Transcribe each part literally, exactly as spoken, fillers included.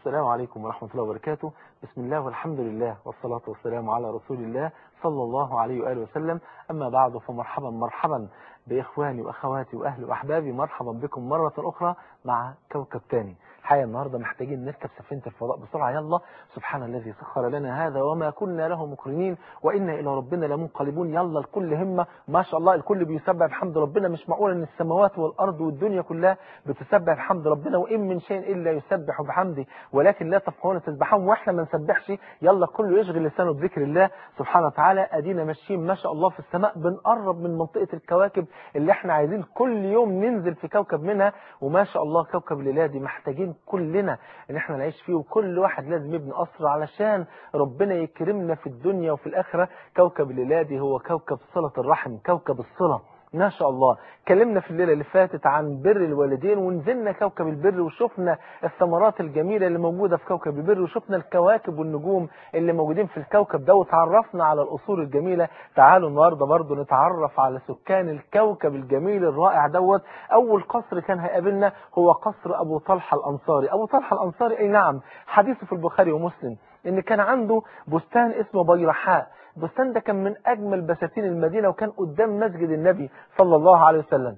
السلام عليكم ورحمة الله وبركاته. بسم الله والحمد لله والصلاة والسلام على رسول الله صلى الله عليه وآله وسلم. أما بعد، فمرحبا مرحبا بإخواني وأخواتي وأهلي وأحبابي، مرحبا بكم مرة أخرى مع كوكب تاني. الحقيقة النهاردة محتاجين نركب سفينة الفضاء بسرعة، يلا. سبحان الذي سخر لنا هذا وما كنا له مقرنين وإنا إلى ربنا لمنقلبون. يلا الكل همة، ما شاء الله الكل بيسبح بحمد ربنا. مش معقول ان السماوات والأرض والدنيا كلها بتسبح بحمد ربنا، وإن من شيء إلا يسبح بحمده ولكن لا تفقهون تسبحهم، واحنا ما نسبحش. يلا كله يشغل لسانه بذكر الله سبحانه وتعالى. ادينا ماشيين ما شاء الله في السماء، بنقرب من منطقة الكواكب اللي احنا عايزين كل يوم ننزل في كوكب منها. وما شاء الله كوكب الليلة دي محتاجين كلنا ان احنا نعيش فيه، وكل واحد لازم يبني قصر علشان ربنا يكرمنا في الدنيا وفي الآخرة. كوكب الليلة دي هو كوكب صلة الرحم، كوكب الصلة. ما شاء الله اتكلمنا في الليلة اللي فاتت عن بر الوالدين، ونزلنا كوكب البر وشفنا الثمرات الجميلة اللي موجودة في كوكب البر، وشفنا الكواكب والنجوم اللي موجودين في الكوكب ده، وتعرفنا على الأصول الجميلة. تعالوا النهاردة برضو نتعرف على سكان الكوكب الجميل الرائع دوت. أول قصر كان هيقابلنا هو قصر أبو طلحة الأنصاري. أبو طلحة الأنصاري أي نعم، حديثه في البخاري ومسلم إن كان عنده بستان اسمه بيرحاء. البستان ده كان من أجمل بساتين المدينة، وكان قدام مسجد النبي صلى الله عليه وسلم.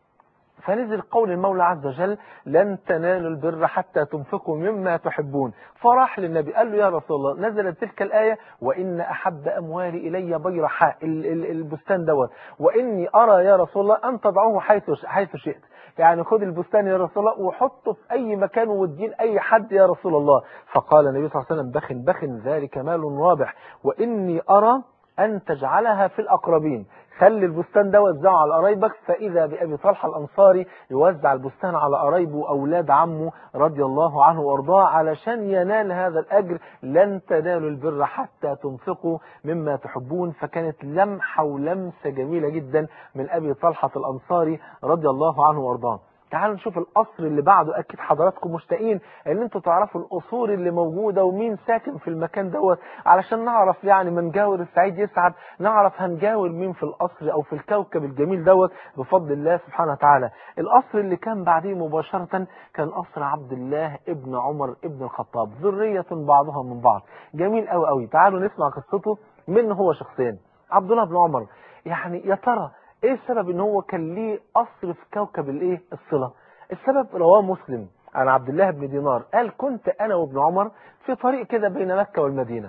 فنزل قول المولى عز وجل: لن تنالوا البر حتى تنفقوا مما تحبون. فراح للنبي قال له: يا رسول الله، نزلت تلك الآية: وإن أحب أموالي إلي بيرحاء، البستان دوت، وإني أرى يا رسول الله أن تضعوه حيث حيث شئت. يعني خد البستان يا رسول الله وحطه في أي مكان وادين أي حد يا رسول الله. فقال النبي صلى الله عليه وسلم: بخن بخن ذلك مال رابح، وإني أرى أن تجعلها في الأقربين. خلي البستان ده وزعه على قرايبك. فإذا بأبي طلحة الأنصاري يوزع البستان على قرايبه وأولاد عمه رضي الله عنه وأرضاه علشان ينال هذا الأجر. لن تنالوا البر حتى تنفقوا مما تحبون. فكانت لمحة ولمسة جميلة جدا من أبي طلحة الأنصاري رضي الله عنه وأرضاه. تعالوا نشوف القصر اللي بعده. أكيد حضراتكم مشتاقين ان انتوا تعرفوا القصور اللي موجودة ومين ساكن في المكان دوت، علشان نعرف يعني من جاور السعيد يسعد، نعرف هنجاور مين في القصر او في الكوكب الجميل دوت بفضل الله سبحانه وتعالى. القصر اللي كان بعديه مباشرة كان قصر عبد الله ابن عمر ابن الخطاب، ذرية بعضها من بعض. جميل قوي قوي. تعالوا نسمع قصته من هو شخصيا. عبد الله بن عمر، يعني يا ترى ايه السبب ان هو كان ليه قصر في كوكب الايه الصلة؟ السبب رواه مسلم عن عبد الله بن دينار قال: كنت انا وابن عمر في طريق كده بين مكة والمدينة،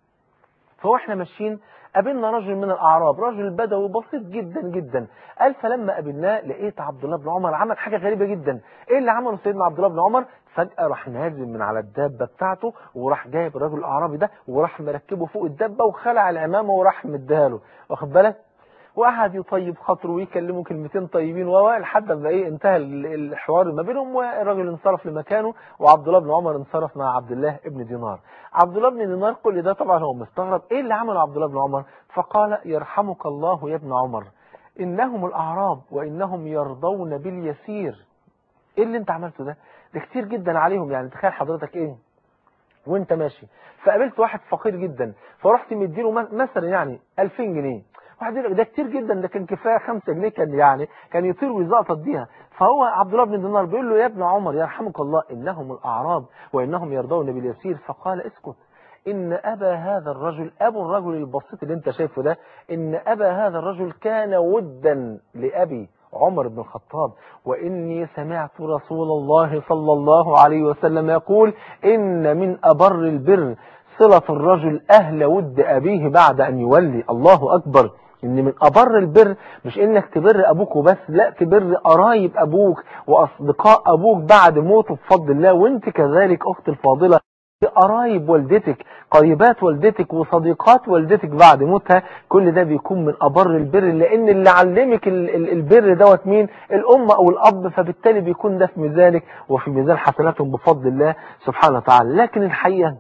فواحنا ماشيين قابلنا رجل من الأعراب، رجل بدوي بسيط جدا جدا. قال: فلما قابلناه لقيت عبد الله بن عمر عمل حاجة غريبة جدا. ايه اللي عمله سيدنا عبد الله بن عمر؟ فجأة راح نازل من على الدابة بتاعته، وراح جايب الرجل الأعرابي ده وراح مركبه فوق الدابة وخلع العمامة وراح مديها له، واخد بالك؟ وقعد يطيب خاطره ويكلمه كلمتين طيبين، ولحد ما ايه انتهى الحوار ما بينهم، والراجل انصرف لمكانه، وعبد الله بن عمر انصرف مع عبد الله بن دينار. عبد الله بن دينار كل ده طبعا هو مستغرب ايه اللي عمله عبد الله بن عمر. فقال: يرحمك الله يا ابن عمر، انهم الاعراب وانهم يرضون باليسير. ايه اللي انت عملته ده؟ ده كتير جدا عليهم. يعني تخيل حضرتك ايه وانت ماشي فقابلت واحد فقير جدا، فرحت مديله مثلا يعني ألفين جنيه، واحد يقول لك ده كتير جدا، ده كان كفايه خمسة جنيه، كان يعني كان يطير ويزقطط بيها. فهو عبد الله بن دينار بيقول له: يا ابن عمر يرحمك الله، انهم الاعراب وانهم يرضون باليسير. فقال: اسكت، ان ابا هذا الرجل، ابو الرجل البسيط اللي انت شايفه ده، ان ابا هذا الرجل كان ودا لابي عمر بن الخطاب، واني سمعت رسول الله صلى الله عليه وسلم يقول: ان من ابر البر صلة الرجل أهل ود أبيه بعد أن يولي. الله أكبر. إن من أبر البر مش إنك تبر أبوك وبس، لا، تبر قرايب أبوك وأصدقاء أبوك بعد موته بفضل الله. وانت كذلك أخت الفاضلة، قرايب والدتك، قريبات والدتك وصديقات والدتك بعد موتها، كل ده بيكون من أبر البر، لأن اللي علمك البر دوت مين؟ الأم أو الأب. فبالتالي بيكون ده في ميزانك وفي ميزان حسناتهم بفضل الله سبحانه وتعالى. لكن الحقيقة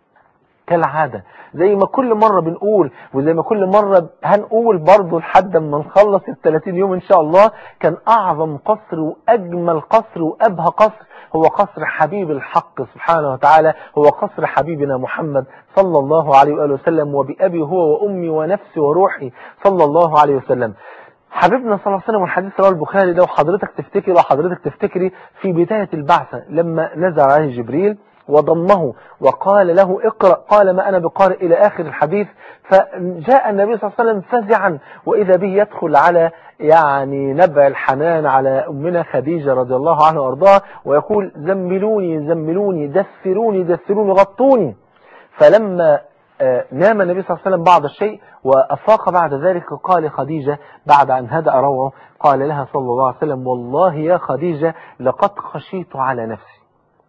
كالعادة زي ما كل مرة بنقول، وزي ما كل مرة هنقول برضو لحد ما نخلص الثلاثين يوم إن شاء الله، كان أعظم قصر وأجمل قصر وأبهى قصر هو قصر حبيب الحق سبحانه وتعالى، هو قصر حبيبنا محمد صلى الله عليه وآله وسلم. وبأبي هو وأمي ونفسي وروحي صلى الله عليه وسلم. حبيبنا صلى الله عليه وسلم، والحديث رواه البخاري، لو حضرتك تفتكري لو حضرتك تفتكري في بداية البعثة لما نزل عليه جبريل وضمه وقال له اقرأ، قال ما أنا بقارئ إلى آخر الحديث. فجاء النبي صلى الله عليه وسلم فزعا، وإذا به يدخل على يعني نبع الحنان على أمنا خديجة رضي الله عنها وأرضاها ويقول زملوني زملوني دثروني دثروني غطوني. فلما نام النبي صلى الله عليه وسلم بعض الشيء وأفاق بعد ذلك قال خديجة بعد أن هدأ روعه، قال لها صلى الله عليه وسلم والله يا خديجة لقد خشيت على نفسي،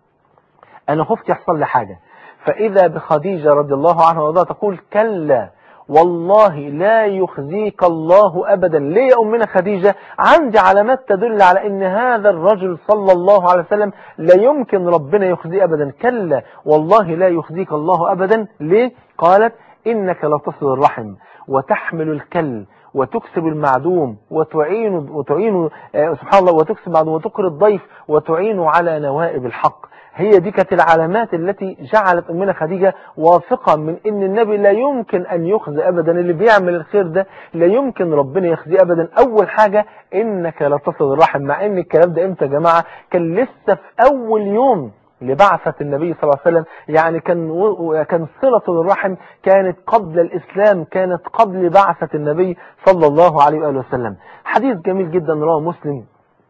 أنا خفت يحصل لي حاجة. فإذا بخديجة رضي الله عنها وارضاها تقول كلا والله لا يخزيك الله أبدا. ليه يا أمنا خديجة؟ عندي علامات تدل على أن هذا الرجل صلى الله عليه وسلم لا يمكن ربنا يخزيه أبدا. كلا والله لا يخزيك الله أبدا. ليه؟ قالت إنك لتصل الرحم وتحمل الكل وتكسب المعدوم وتعين وتعين سبحان الله وتكسب المعدوم وتقر الضيف وتعين على نوائب الحق. هي دي كانت العلامات التي جعلت أمنا خديجة واثقة من أن النبي لا يمكن أن يخزي أبدا، اللي بيعمل الخير ده لا يمكن ربنا يخزيه أبدا. أول حاجة إنك لا تصل الرحم، مع أن الكلام ده إمتى يا جماعة؟ كان لسه في أول يوم لبعثة النبي صلى الله عليه وسلم، يعني كان كان صلة الرحم كانت قبل الإسلام، كانت قبل بعثة النبي صلى الله عليه وآله وسلم. حديث جميل جدا رواه مسلم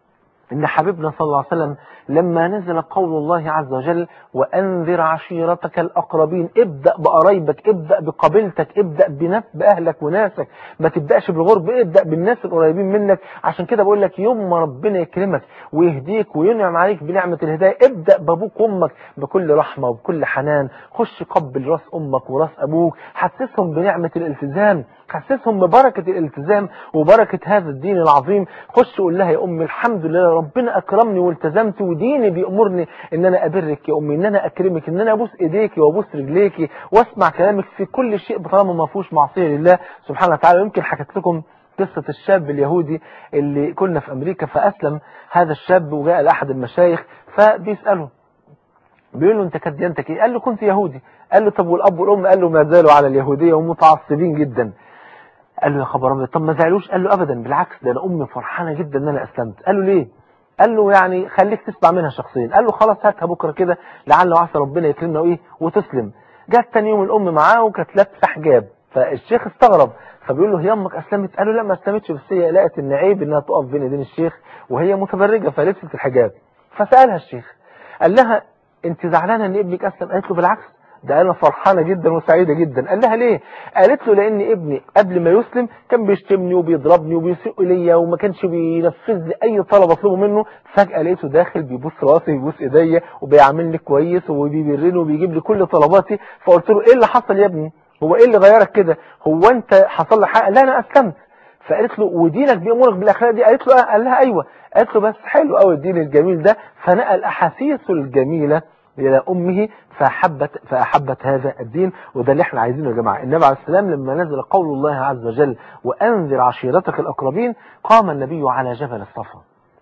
إن حبيبنا صلى الله عليه وسلم لما نزل قول الله عز وجل وأنذر عشيرتك الأقربين، ابدأ بقرايبك، ابدأ بقبيلتك، ابدأ بنفس بأهلك وناسك، ما تبدأش بالغرب، ابدأ بالناس القريبين منك. عشان كده بقول لك يوم ما ربنا يكرمك ويهديك وينعم عليك بنعمة الهداية ابدأ بأبوك وأمك بكل رحمة وبكل حنان. خش قبل راس أمك وراس أبوك، حسسهم بنعمة الالتزام، حسسهم ببركة الالتزام وبركة هذا الدين العظيم. خش قول لها يا أمي الحمد لله ربنا أكرمني والتزمت وديني بيأمرني إن أنا أبرك يا أمي، إن أنا أكرمك، إن أنا أبوس إيديك وأبوس رجليك وأسمع كلامك في كل شيء طالما ما فيهوش معصية لله سبحانه وتعالى. يمكن حكيت لكم قصة الشاب اليهودي اللي كنا في أمريكا، فأسلم هذا الشاب وجاء لأحد المشايخ فبيسأله بيقول له أنت كانت ديانتك إيه؟ قال له كنت يهودي. قال له طب والأب والأم؟ قال له ما زالوا على اليهودية ومتعصبين جدا. قال له يا خبر أبيض، طب ما زعلوش؟ قال له أبدا بالعكس، ده أنا أمي فرحانة جدا إن أنا أسلمت. قال له ليه؟ قال له يعني خليك تسمع منها شخصيا. قال له خلاص هاتها بكرة كده لعل وعسى ربنا يكرمنا وإيه وتسلم. جت تاني يوم الأم معاه وكانت لابسة حجاب، فالشيخ استغرب فبيقول له هي أمك أسلمت؟ قال له لا ما أسلمتش، بس هي لقت إن عيب إنها تقف بين إيدين الشيخ وهي متبرجة فلبست الحجاب. فسألها الشيخ قال لها أنت زعلانة إن ابنك أسلم؟ قالت له بالعكس ده أنا فرحانة جدا وسعيدة جدا. قال لها ليه؟ قالت له لأن ابني قبل ما يسلم كان بيشتمني وبيضربني وبيسيء ليا وما كانش بينفذ لي أي طلب أطلبه منه، فجأة لقيته داخل بيبص راسي وبيبص إيديا وبيعاملني كويس وبيبرني وبيجيب لي كل طلباتي. فقلت له إيه اللي حصل يا ابني؟ هو إيه اللي غيرك كده؟ هو أنت حصل لك حاجة؟ لا أنا أسلمت. فقالت له ودينك بيأمرك بالأخلاق دي؟ قالت له آه. قال لها أيوة. قالت له بس حلو قوي الدين الجميل ده. فنقل أحاسيسه الجميلة إلى أمه فأحبت, فأحبت هذا الدين. وده اللي احنا عايزينه يا جماعة. النبي عليه السلام لما نزل قول الله عز وجل وأنذر عشيرتك الأقربين قام النبي على جبل الصفا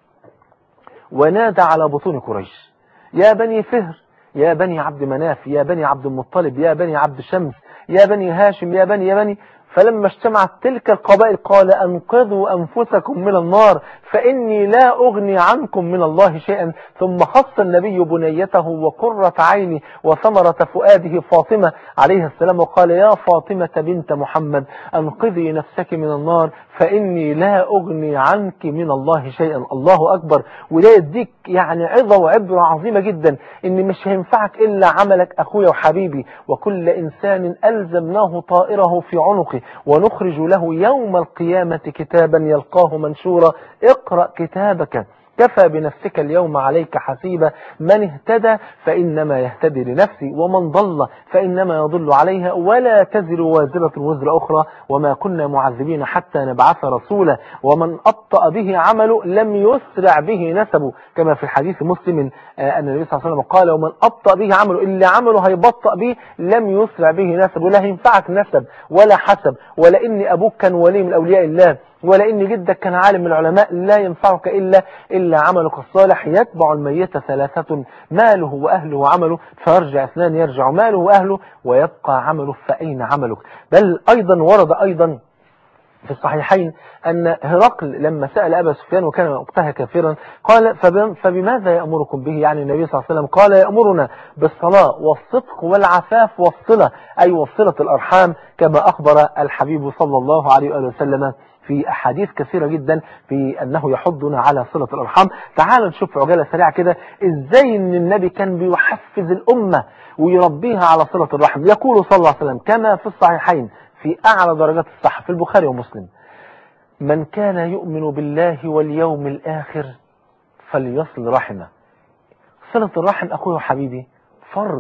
ونادى على بطون قريش يا بني فهر يا بني عبد مناف يا بني عبد المطلب يا بني عبد شمس يا بني هاشم يا بني يا بني. فلما اجتمعت تلك القبائل قال أنقذوا أنفسكم من النار فإني لا أغني عنكم من الله شيئا. ثم خص النبي بنيته وقرة عيني وثمرة فؤاده فاطمة عليه السلام وقال يا فاطمة بنت محمد أنقذي نفسك من النار فإني لا أغني عنك من الله شيئا. الله أكبر. وده يديك يعني عظة وعبرة عظيمة جدا إن مش هينفعك إلا عملك أخويا وحبيبي. وكل إنسان ألزمناه طائره في عنقه ونخرج له يوم القيامة كتابا يلقاه منشورا اقرأ كتابك كفى بنفسك اليوم عليك حسيبا. من اهتدى فإنما يهتدي لنفسه ومن ضل فإنما يضل عليها ولا تزر وازرة وزر أخرى وما كنا معذبين حتى نبعث رسولا ومن أبطأ به عمله لم يسرع به نسبه كما في الحديث مسلم أن النبي صلى الله عليه وسلم قال ومن أبطأ به عمله اللي عمله هيبطأ به لم يسرع به نسبه. لا هينفعك نسب ولا حسب ولا إن أبوك كان ولي من أولياء الله ولا إن جدك كان عالم من العلماء. لا ينفعك إلا إلا عملك الصالح. يتبع الميت ثلاثة ماله وأهله وعمله فيرجع اثنان يرجع ماله وأهله ويبقى عمله فأين عملك. بل أيضا ورد أيضا في الصحيحين أن هرقل لما سأل أبا سفيان وكان وقتها كافرا قال فبماذا يأمركم به؟ يعني النبي صلى الله عليه وسلم قال يأمرنا بالصلاة والصدق والعفاف والصلة، أي وصلة الأرحام، كما أخبر الحبيب صلى الله عليه وآله وسلم في أحاديث كثيرة جدا في أنه يحضنا على صلة الأرحام. تعالوا نشوف عجالة سريعة كده إزاي أن النبي كان بيحفز الأمة ويربيها على صلة الرحم. يقول صلى الله عليه وسلم كما في الصحيحين في أعلى درجات الصحة في البخاري ومسلم: من كان يؤمن بالله واليوم الآخر فليصل رحمه. صلة الرحم أخوي وحبيبي فرض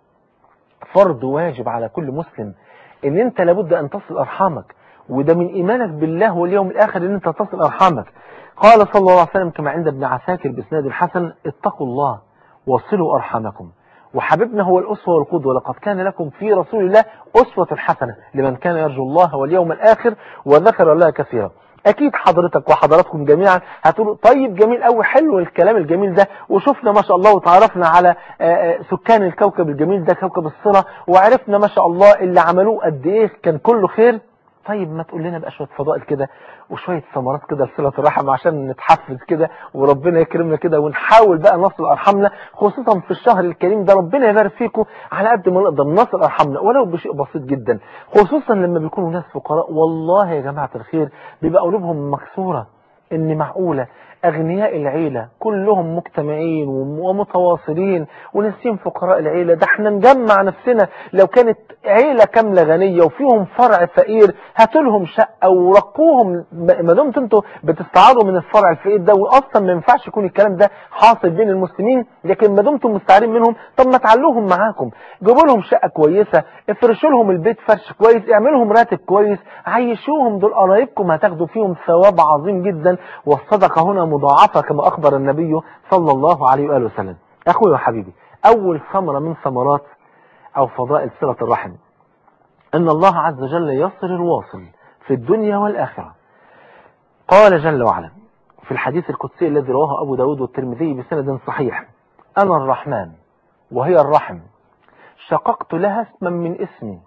فرض واجب على كل مسلم، إن أنت لابد أن تصل أرحامك، وده من إيمانك بالله واليوم الآخر إن أنت تصل أرحامك. قال صلى الله عليه وسلم كما عند ابن عساكر بإسناد الحسن: اتقوا الله وصلوا أرحامكم. وحبيبنا هو الأسوة والقدوة، لقد كان لكم في رسول الله أسوة حسنة لمن كان يرجو الله واليوم الآخر وذكر الله كثيرا. أكيد حضرتك وحضراتكم جميعا هتقولوا طيب جميل قوي، حلو الكلام الجميل ده، وشفنا ما شاء الله وتعرفنا على سكان الكوكب الجميل ده كوكب الصلة، وعرفنا ما شاء الله اللي عملوه قد إيه كان كله خير. طيب ما تقول لنا بقى شوية فضائل كده وشوية ثمرات كده لصلة الرحم عشان نتحفز كده وربنا يكرمنا كده ونحاول بقى نصل أرحامنا، خصوصا في الشهر الكريم ده. ربنا يبارك فيكم على قد ما نقدر نصل أرحامنا ولو بشيء بسيط جدا، خصوصا لما بيكونوا ناس فقراء. والله يا جماعة الخير بيبقى قلوبهم مكسورة إن معقولة أغنياء العيلة كلهم مجتمعين ومتواصلين ونسيم فقراء العيلة. ده احنا نجمع نفسنا لو كانت عيلة كاملة غنية وفيهم فرع فقير هاتوا لهم شقة ورقوهم، ما دمت انتوا بتستعاروا من الفرع الفقير ده، واصلا ما ينفعش يكون الكلام ده حاصل بين المسلمين، لكن ما دمتم مستعارين منهم طب ما تعلوهم معاكم، جيبوا لهم شقة كويسة، افرشوا لهم البيت فرش كويس، اعملوا لهم راتب كويس، عيشوهم، دول قرايبكم هتاخدوا فيهم ثواب عظيم جدا، والصدقة هنا مضاعفة كما أخبر النبي صلى الله عليه وآله وسلم. أخوي وحبيبي، أول ثمرة من ثمرات أو فضائل صلة الرحم أن الله عز وجل يصل الواصل في الدنيا والآخرة. قال جل وعلا في الحديث القدسي الذي رواه أبو داود والترمذي بسند صحيح: أنا الرحمن وهي الرحم، شققت لها اسما من اسمي،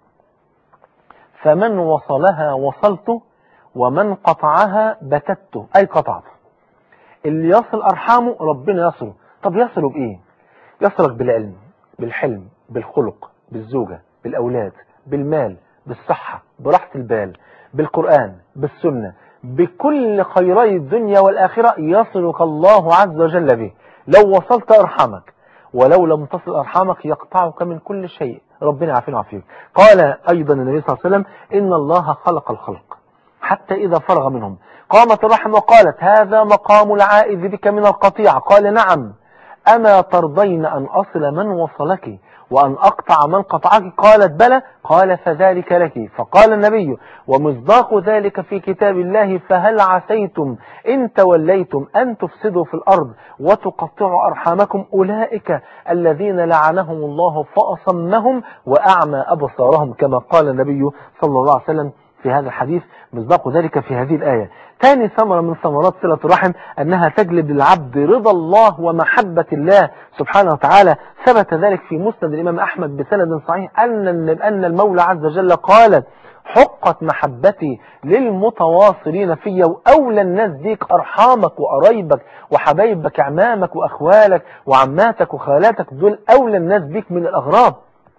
فمن وصلها وصلته ومن قطعها بتته، أي قطعته. اللي يصل أرحامه ربنا يصله. طب يصله بإيه؟ يصلك بالعلم، بالحلم، بالخلق، بالزوجة، بالأولاد، بالمال، بالصحة، براحة البال، بالقرآن، بالسنة، بكل خيري الدنيا والآخرة يصلك الله عز وجل به لو وصلت أرحامك. ولو لم تصل أرحامك يقطعك من كل شيء. ربنا يعافينا ويعافيك. قال أيضا النبي صلى الله عليه وسلم: إن الله خلق الخلق حتى إذا فرغ منهم قامت الرحم وقالت: هذا مقام العائذ بك من القطيع. قال: نعم، أما ترضين أن أصل من وصلك وأن أقطع من قطعك؟ قالت: بلى. قال: فذلك لك. فقال النبي: ومصداق ذلك في كتاب الله: فهل عسيتم إن توليتم أن تفسدوا في الأرض وتقطعوا أرحامكم؟ أولئك الذين لعنهم الله فأصمهم وأعمى أبصارهم، كما قال النبي صلى الله عليه وسلم في هذا الحديث، مصداق ذلك في هذه الآية. ثاني ثمرة من ثمرات صلة الرحم أنها تجلب للعبد رضا الله ومحبة الله سبحانه وتعالى. ثبت ذلك في مسند الإمام أحمد بسند صحيح أن أن المولى عز وجل قال: حقت محبتي للمتواصلين في، وأولى الناس بيك أرحامك وقرايبك وحبايبك، عمامك وأخوالك وعماتك وخالاتك، دول أولى الناس بيك من الأغراب.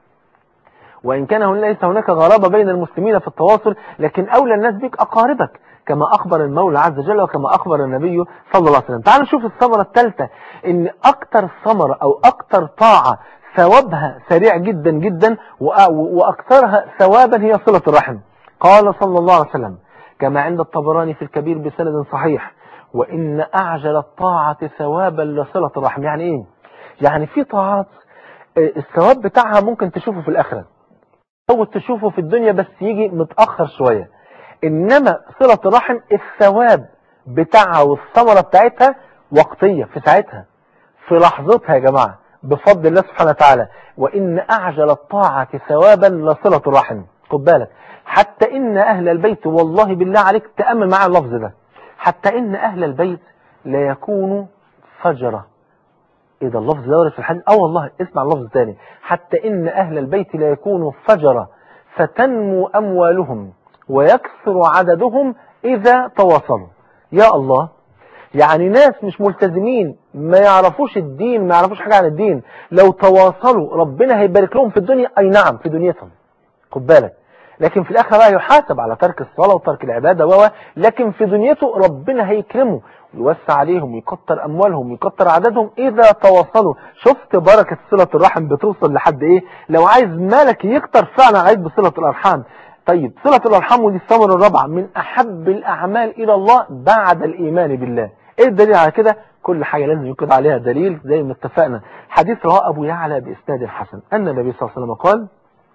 وإن كان ليس هناك غرابة بين المسلمين في التواصل، لكن أولى الناس بك أقاربك، كما أخبر المولى عز وجل وكما أخبر النبي صلى الله عليه وسلم. تعالوا نشوف الثمرة الثالثة، إن أكتر ثمرة أو أكتر طاعة ثوابها سريع جدا جدا وأكثرها ثوابا هي صلة الرحم. قال صلى الله عليه وسلم كما عند الطبراني في الكبير بسند صحيح: وإن أعجل الطاعة ثوابا لصلة الرحم. يعني إيه؟ يعني في طاعات الثواب بتاعها ممكن تشوفه في الآخرة أو تشوفه في الدنيا بس يجي متأخر شوية، إنما صلة الرحم الثواب بتاعها والثمرة بتاعتها وقتية، في ساعتها، في لحظتها يا جماعة، بفضل الله سبحانه وتعالى. وإن أعجل الطاعة ثوابا لصلة الرحم. خد بالك، حتى إن أهل البيت، والله بالله عليك تأمل معي اللفظ ده، حتى إن أهل البيت لا يكونوا فجرة. إيه ده اللفظ ده ورد في الحديث؟ اه والله اسمع اللفظ الثاني: حتى إن أهل البيت لا يكونوا فجرة فتنمو أموالهم ويكثر عددهم إذا تواصلوا. يا الله، يعني ناس مش ملتزمين، ما يعرفوش الدين، ما يعرفوش حاجة عن الدين، لو تواصلوا ربنا هيبارك لهم في الدنيا. أي نعم، في دنيتهم، خد بالك، لكن في الآخرة بقى يحاسب على ترك الصلاة وترك العبادة و لكن في دنيته ربنا هيكرمه ويوسع عليهم ويكتر أموالهم ويكتر عددهم إذا تواصلوا. شفت بركة صلة الرحم بتوصل لحد إيه؟ لو عايز مالك يكتر فعلا عايز بصلة الأرحام. طيب صلة الأرحام، ودي الثمرة الرابعة من أحب الأعمال إلى الله بعد الإيمان بالله. إيه الدليل على كده؟ كل حاجة لازم يوجد عليها دليل زي ما اتفقنا. حديث رواه أبو يعلى بإسناد حسن أن النبي صلى الله عليه وسلم قال: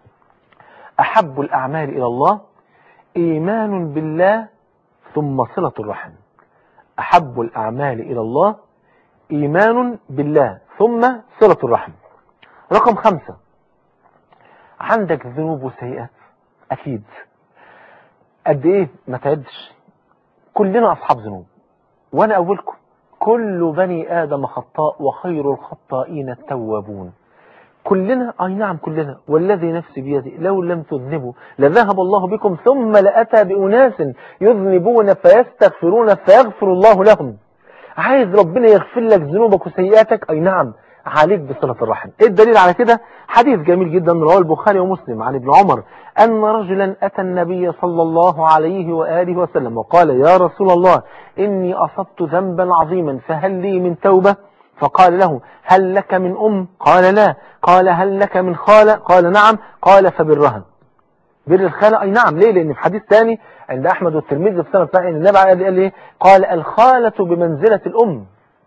أحب الأعمال إلى الله إيمان بالله ثم صلة الرحم. أحب الأعمال إلى الله إيمان بالله ثم صلة الرحم. رقم خمسة، عندك ذنوب وسيئات أكيد. قد إيه؟ ما تعدش، كلنا أصحاب ذنوب وأنا أولكم. كل بني آدم خطاء وخير الخطائين التوابون. كلنا، أي نعم كلنا، والذي نفسي بيدي لو لم تذنبوا لذهب الله بكم ثم لأتى بأناس يذنبون فيستغفرون فيغفر الله لهم. عايز ربنا يغفر لك ذنوبك وسيئاتك؟ أي نعم، عليك بصلة الرحم. إيه الدليل على كده؟ حديث جميل جدا رواه البخاري ومسلم عن ابن عمر أن رجلا أتى النبي صلى الله عليه وآله وسلم وقال: يا رسول الله، إني أصبت ذنبا عظيما فهل لي من توبة؟ فقال له: هل لك من أم؟ قال لا. قال: هل لك من خالة؟ قال نعم. قال: فبرها. بر الخالة؟ أي نعم. ليه؟ لأن في حديث ثاني عند أحمد والترمذي في سنة صحيح النبي قال إيه؟ قال: الخالة بمنزلة الأم.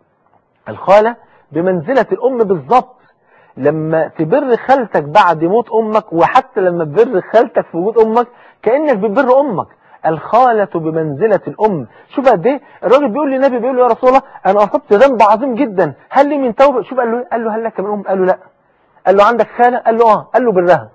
الخالة بمنزلة الأم بالضبط. لما تبر خالتك بعد موت أمك، وحتى لما تبر خالتك في وجود أمك، كأنك بتبر أمك. الخالة بمنزلة الأم. شوف قد ايه الراجل بيقول للنبي، بيقول له: يا رسول الله، أنا أصبت ذنب عظيم جدا، هل لي من توبة؟ شوف قال له قال له: هل لك من أم؟ قال له لا. قال له: عندك خالة؟ قال له آه. قال له: برها.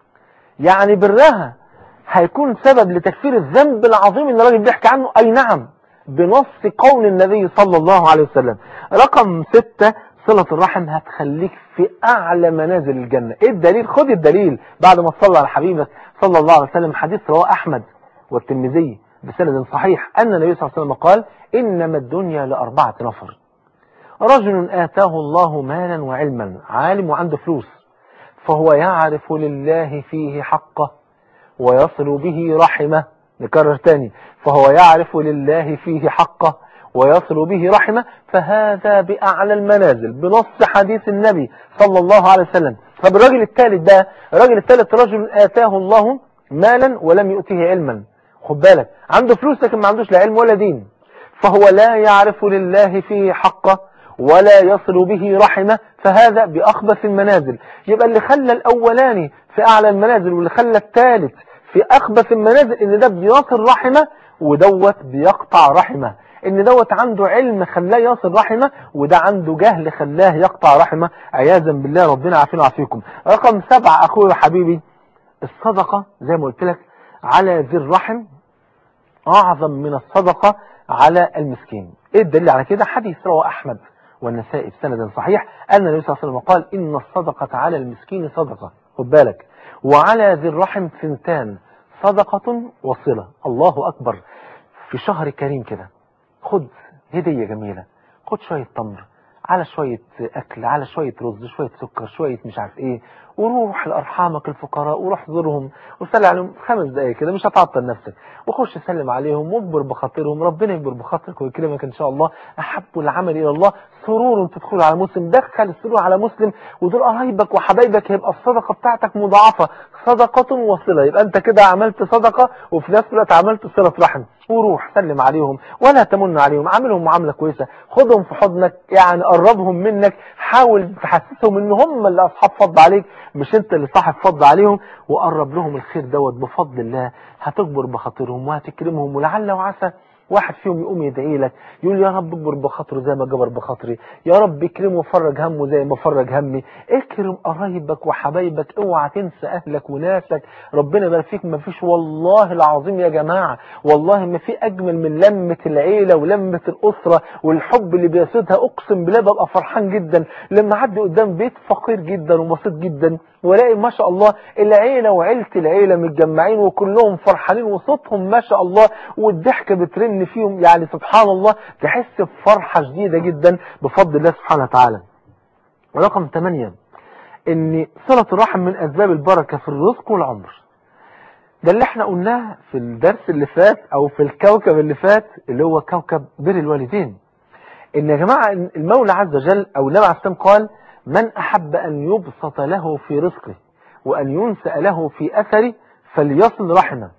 يعني برها هيكون سبب لتكفير الذنب العظيم اللي الراجل بيحكي عنه؟ أي نعم، بنص قول النبي صلى الله عليه وسلم. رقم ستة، صلة الرحم هتخليك في أعلى منازل الجنة. إيه الدليل؟ خد الدليل بعد ما تصلى على حبيبك صلى الله عليه وسلم. حديث رواه أحمد والترمذي بسند صحيح أن النبي صلى الله عليه وسلم قال: إنما الدنيا لأربعة نفر: رجل آتاه الله مالا وعلما، عالم وعنده فلوس، فهو يعرف لله فيه حقه ويصل به رحمه. نكرر تاني: فهو يعرف لله فيه حقه ويصل به رحمه، فهذا بأعلى المنازل بنص حديث النبي صلى الله عليه وسلم. طب الرجل الثالث ده، الرجل الثالث رجل آتاه الله مالا ولم يؤته علما. خد بالك، عنده فلوس لكن ما عندوش لا علم ولا دين، فهو لا يعرف لله فيه حقه ولا يصل به رحمه، فهذا بأخبث المنازل. يبقى اللي خلى الأولاني في أعلى المنازل واللي خلى الثالث في أخبث المنازل إن ده بيصل رحمه ودوت بيقطع رحمه. إن دوت عنده علم خلاه يصل رحمه، وده عنده جهل خلاه يقطع رحمه، عياذا بالله. ربنا عافينا وعافيكم. رقم سبعة أخوي وحبيبي، الصدقة زي ما قلت لك على ذي الرحم أعظم من الصدقة على المسكين. إيه الدليل على كده؟ حديث رواه أحمد والنسائي بسند صحيح أن النبي صلى الله عليه وسلم قال: إن الصدقة على المسكين صدقة. خد بالك، وعلى ذي الرحم ثنتان: صدقة وصلة. الله أكبر. في شهر كريم كده خد هدية جميلة، خد شوية تمر على شوية أكل على شوية رز شوية سكر شوية مش عارف إيه، وروح لأرحامك الفقراء وروح زورهم وسلم عليهم خمس دقايق كده، مش هتعطل نفسك، وخش سلم عليهم واكبر بخاطرهم، ربنا يكبر بخاطرك ويكرمك إن شاء الله. أحب العمل إلى الله سرور تدخل على مسلم. دخل السرور على مسلم ودول قرايبك وحبايبك، هيبقى الصدقة بتاعتك مضاعفة. صدقة وصلة، يبقى أنت كده عملت صدقة وفي نفس الوقت عملت صلة رحم. وروح سلم عليهم ولا تمن عليهم، عاملهم معاملة كويسة، خدهم في حضنك، يعني قربهم منك، حاول تحسسهم ان هم اللي اصحاب فضل عليك مش انت اللي صاحب فضل عليهم، وقرب لهم الخير دوت بفضل الله. هتكبر بخاطرهم وهتكرمهم، ولعل وعسى واحد فيهم يقوم يدعي لك يقول يا رب اجبر بخاطره زي ما جبر بخاطري، يا رب اكرمه وفرج همه زي ما فرج همي. اكرم قرايبك وحبايبك، اوعى تنسى اهلك وناسك. ربنا يبارك فيك. ما فيش والله العظيم يا جماعه، والله ما في اجمل من لمه العيله ولمه الاسره والحب اللي بيسودها. اقسم بالله ببقى فرحان جدا لما اعدي قدام بيت فقير جدا وبسيط جدا والاقي ما شاء الله العيله وعيله العيله متجمعين وكلهم فرحانين وصوتهم ما شاء الله والضحكه بترن فيهم، يعني سبحان الله تحس بفرحه شديده جدا بفضل الله سبحانه وتعالى. رقم ثمانية، ان صلة الرحم من اسباب البركة في الرزق والعمر. ده اللي احنا قلناه في الدرس اللي فات او في الكوكب اللي فات اللي هو كوكب بر الوالدين. ان يا جماعة المولى عز وجل او النبي عليه الصلاة والسلام قال من احب ان يبسط له في رزقه وان ينسأ له في اثره فليصل رحمه.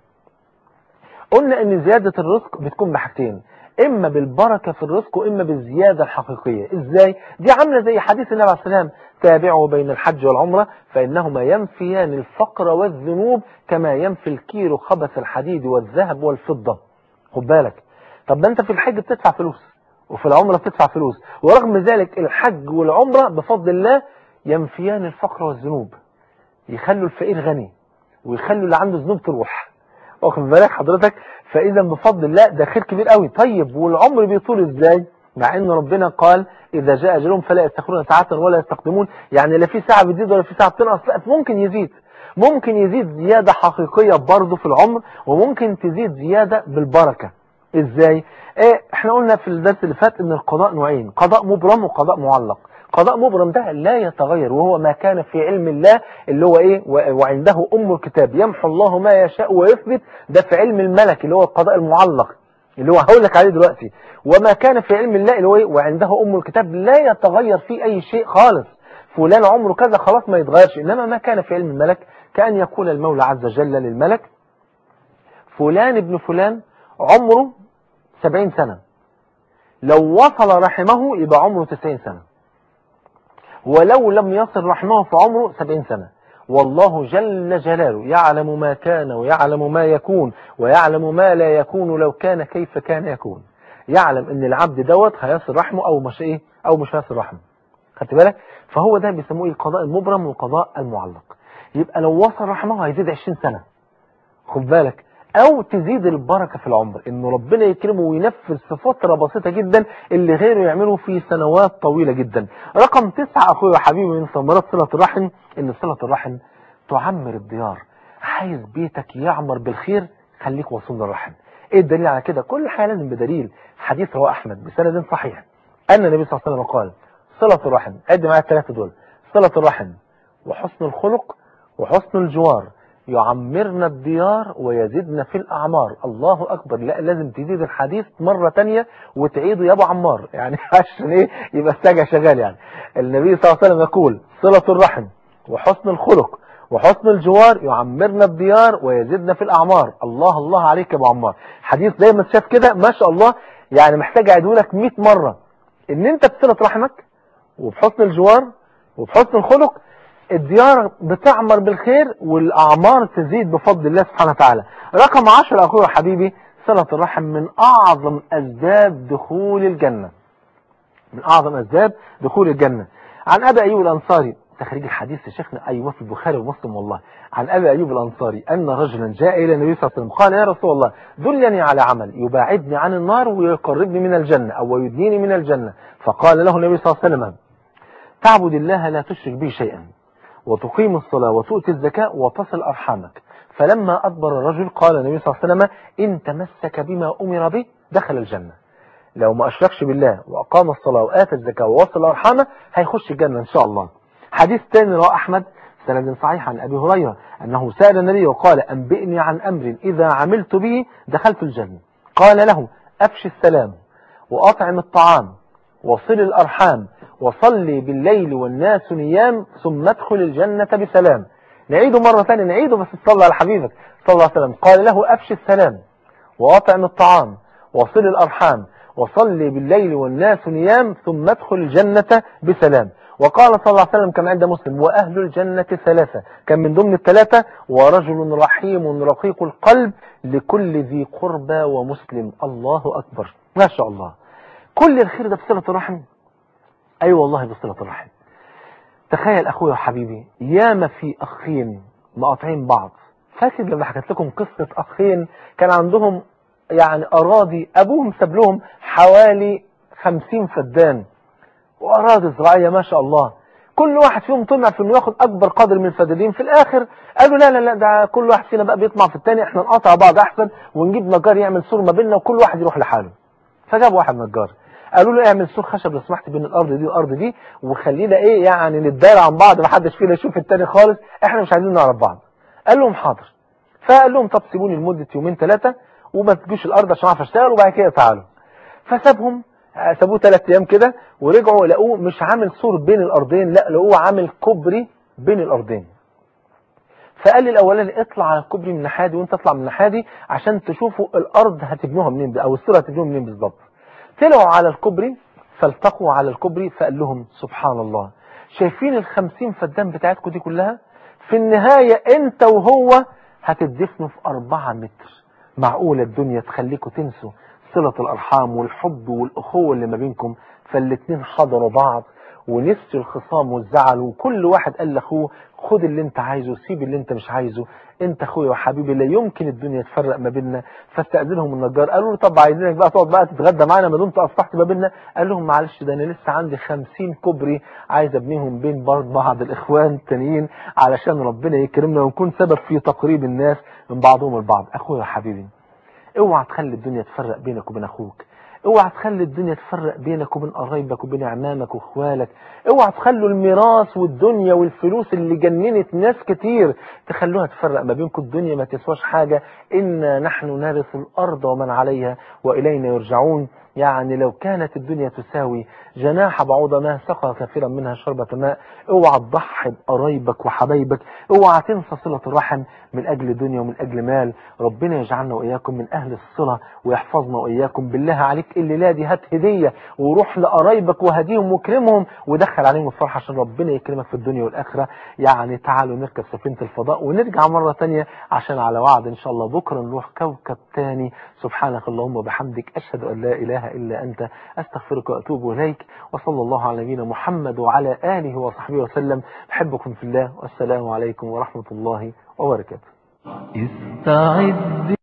قلنا ان زيادة الرزق بتكون بحاجتين، اما بالبركة في الرزق واما بالزيادة الحقيقية. ازاي؟ دي عاملة زي حديث النبي عليه السلام تابعوا بين الحج والعمرة فانهما ينفيان الفقر والذنوب كما ينفي الكير خبث الحديد والذهب والفضة. خد بالك، طب ده انت في الحج بتدفع فلوس وفي العمرة بتدفع فلوس، ورغم ذلك الحج والعمرة بفضل الله ينفيان الفقر والذنوب، يخلوا الفقير غني ويخلوا اللي عنده ذنوب تروح. واخد بالك حضرتك؟ فاذا بفضل الله ده خير كبير قوي. طيب والعمر بيطول ازاي؟ مع ان ربنا قال اذا جاء اجلهم فلا يستأخرون ساعة ولا يستقدمون، يعني لا في ساعة بتزيد ولا في ساعة بتنقص، لا ممكن يزيد، ممكن يزيد زيادة حقيقية برضه في العمر وممكن تزيد زيادة بالبركة. ازاي؟ ايه احنا قلنا في الدرس اللي فات ان القضاء نوعين، قضاء مبرم وقضاء معلق. قضاء مبرم ده لا يتغير وهو ما كان في علم الله اللي هو ايه وعنده ام الكتاب يمحو الله ما يشاء ويثبت، ده في علم الملك اللي هو القضاء المعلق اللي هو هقول لك عليه دلوقتي. وما كان في علم الله اللي هو ايه وعنده ام الكتاب لا يتغير فيه اي شيء خالص، فلان عمره كذا خلاص ما يتغيرش. انما ما كان في علم الملك كأن يقول المولى عز وجل للملك فلان ابن فلان عمره سبعين سنة، لو وصل رحمه يبقى عمره تسعين سنة، ولو لم يصل رحمه فعمره سبعين سنة. والله جل جلاله يعلم ما كان ويعلم ما يكون ويعلم ما لا يكون لو كان كيف كان يكون. يعلم ان العبد دوت هيصل رحمه او مش ايه او مش هيصل رحمه. خدت بالك؟ فهو ده بيسموه القضاء المبرم والقضاء المعلق. يبقى لو وصل رحمه هيزيد عشرين سنة، خد بالك، او تزيد البركة في العمر، انه ربنا يكرمه وينفذ في فترة بسيطة جدا اللي غيره يعمله في سنوات طويلة جدا. رقم تسعة اخويا وحبيبي من ثمرات صلة الرحم ان صلة الرحم تعمر الديار. عايز بيتك يعمر بالخير خليك وصول الرحم. ايه الدليل على كده؟ كل حاجة لازم بدليل. حديث رواه احمد بسند صحيح ان النبي صلى الله عليه وسلم قال صلة الرحم، عد معايا الثلاثة دول، صلة الرحم وحسن الخلق وحسن الجوار يعمرنا الديار ويزيدنا في الأعمار. الله أكبر. لا لازم تزيد الحديث مرة تانية وتعيده يا أبو عمار، يعني عشان إيه يبقى الساجة شغال. يعني النبي صلى الله عليه وسلم يقول صلة الرحم وحسن الخلق وحسن الجوار يعمرنا الديار ويزيدنا في الأعمار. الله الله عليك يا أبو عمار. حديث زي ما تشاف كده ما شاء الله، يعني محتاج أعيده لك مئة مرة. إن أنت بصلة رحمك وبحسن الجوار وبحسن الخلق الديار بتعمر بالخير والأعمار تزيد بفضل الله سبحانه وتعالى. رقم عشر أخويا حبيبي صلة الرحم من أعظم أسباب دخول الجنة، من أعظم أسباب دخول الجنة. عن أبي أيوب الأنصاري، تخريج الحديث يا شيخنا أيوة في البخاري ومسلم والله. عن أبي أيوب الأنصاري أن رجلا جاء إلى النبي صلى الله عليه وسلم قال يا رسول الله دلني على عمل يباعدني عن النار ويقربني من الجنة أو ويدنيني من الجنة. فقال له النبي صلى الله عليه وسلم تعبد الله لا تشرك به شيئا وتقيم الصلاة وتؤتي الزكاة وتصل أرحامك. فلما أدبر الرجل قال النبي صلى الله عليه وسلم إن تمسك بما أمر به دخل الجنة. لو ما أشركش بالله وأقام الصلاة وآتى الزكاة ووصل أرحامه هيخش الجنة إن شاء الله. حديث ثاني رواه أحمد سند صحيح عن أبي هريرة أنه سأل النبي وقال أنبئني عن أمر إذا عملت به دخلت الجنة. قال له أفشي السلام وأطعم الطعام وصل الأرحام وصلي بالليل والناس نيام ثم ادخل الجنة بسلام. نعيده مرة ثانية، نعيده بس تصلى على حبيبك صلى الله عليه وسلم. قال له أفشي السلام وأطعم الطعام وصل الأرحام وصلي بالليل والناس نيام ثم ادخل الجنة بسلام. وقال صلى الله عليه وسلم كما عند مسلم وأهل الجنة ثلاثة، كان من ضمن الثلاثة ورجل رحيم رقيق القلب لكل ذي قربى ومسلم. الله أكبر ما شاء الله. كل الخير ده بصلة الرحم. أي أيوة والله بصلة الرحم. تخيل أخويا وحبيبي ياما في أخين مقاطعين بعض. فاكر لما حكيت لكم قصة أخين كان عندهم يعني أراضي أبوهم ساب لهم حوالي خمسين فدان وأراضي زراعية ما شاء الله، كل واحد فيهم طمع في انه ياخد اكبر قدر من الفدادين. في الاخر قالوا لا لا لا ده كل واحد فينا بقى بيطمع في الثاني، احنا نقاطع بعض احسن ونجيب نجار يعمل سور ما بيننا وكل واحد يروح لحاله. فجاب واحد نجار قالوا له اعمل سور خشب لو سمحت بين الارض دي والارض دي وخلينا ايه يعني نتداير عن بعض ما حدش فينا يشوف الثاني خالص، احنا مش عايزين نعرف بعض. قال لهم حاضر. فقال لهم طب سيبوني لمده يومين ثلاثه وما تجوش الارض عشان اعرف اشتغل وبعد كده تعالوا. فسابهم سابوه ثلاث ايام كده ورجعوا لقوه مش عامل سور بين الارضين، لا لقوه عامل كوبري بين الارضين. فقال لي الاولاني اطلع على الكوبري من ناحية وانت اطلع من ناحية عشان تشوفوا الارض هتبنوها منين او السور هتبنوها منين بالظبط. طلعوا على الكوبري فالتقوا على الكوبري فقال لهم سبحان الله شايفين الخمسين فدان بتاعتكم دي كلها في النهاية انت وهو هتدفنوا في أربعة متر. معقولة الدنيا تخليكم تنسوا صلة الأرحام والحب والأخوة اللي ما بينكم؟ فالاتنين حضروا بعض ونسوا الخصام والزعل وكل واحد قال لأخوه خد اللي انت عايزه سيب اللي انت مش عايزه، انت اخويا وحبيبي لا يمكن الدنيا تفرق ما بيننا. فاستأذنهم النجار قالوا له طب عايزينك بقى تقعد بقى تتغدى معانا ما دمت اصلحت ما بيننا. قال لهم معلش ده انا لسه عندي خمسين كوبري عايز ابنيهم بين برضه بعض الاخوان التانيين علشان ربنا يكرمنا ونكون سبب في تقريب الناس من بعضهم البعض. اخويا وحبيبي اوعى تخلي الدنيا تفرق بينك وبين اخوك، اوعى تخلي الدنيا تفرق بينك وبين قرايبك وبين عمامك واخوالك، اوعى تخلوا الميراث والدنيا والفلوس اللي جننت ناس كتير تخلوها تفرق ما بينكم. الدنيا ما تسواش حاجة، إنا نحن نرث الأرض ومن عليها وإلينا يرجعون. يعني لو كانت الدنيا تساوي جناح بعوضة ما سقى كثيرا منها شربة ماء. اوعى تضحي بقرايبك وحبايبك، اوعى تنسى صلة الرحم من أجل دنيا ومن أجل مال. ربنا يجعلنا وإياكم من أهل الصلة ويحفظنا وإياكم. بالله عليك الليلة دي هات هدية وروح لقرايبك وهديهم وكرمهم ودخل عليهم الفرحة عشان ربنا يكرمك في الدنيا والآخرة. يعني تعالوا نركب سفينة الفضاء ونرجع مرة تانية عشان على وعد إن شاء الله بكرة نروح كوكب تاني. سبحانك اللهم وبحمدك أشهد أن لا إله إلا أنت أستغفرك وأتوب إليك. وصلى الله على نبينا محمد وعلى آله وصحبه وسلم. أحبكم في الله والسلام عليكم ورحمة الله وبركاته. استعد